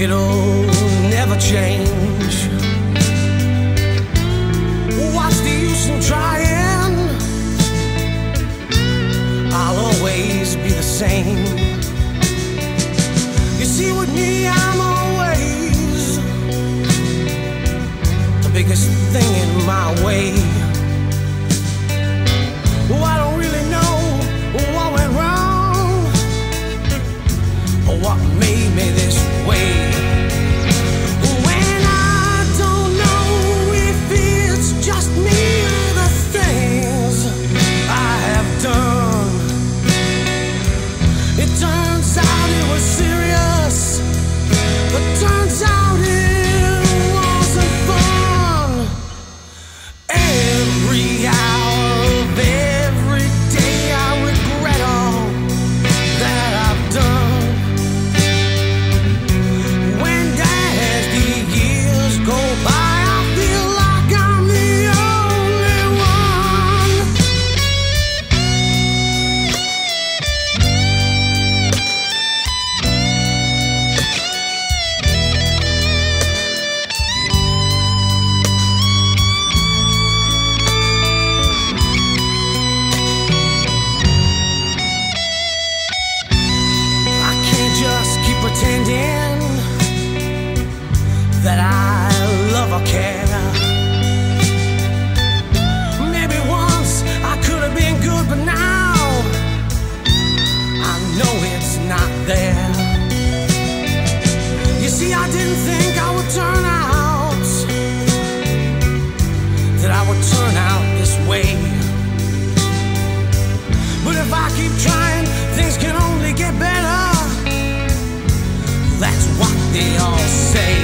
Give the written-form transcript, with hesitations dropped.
it'll never change. What's the use in trying? I'll always be the same. You see, with me, I'm always the biggest thing in my way. I don't really know what went wrong or what made me this way. When I don't know if it's just me or the things I have done, it turns out it was serious, but turns out it wasn't fun. Every hour of every day I regret all that I've done. When as the years go by, I feel like I'm the only one. I can't just keep pretending that I love or care. Maybe once I could have been good, but now I know it's not there. You see, I didn't think I would turn out, that I would turn out this way. But if I keep trying, things can only get better. That's what they all say.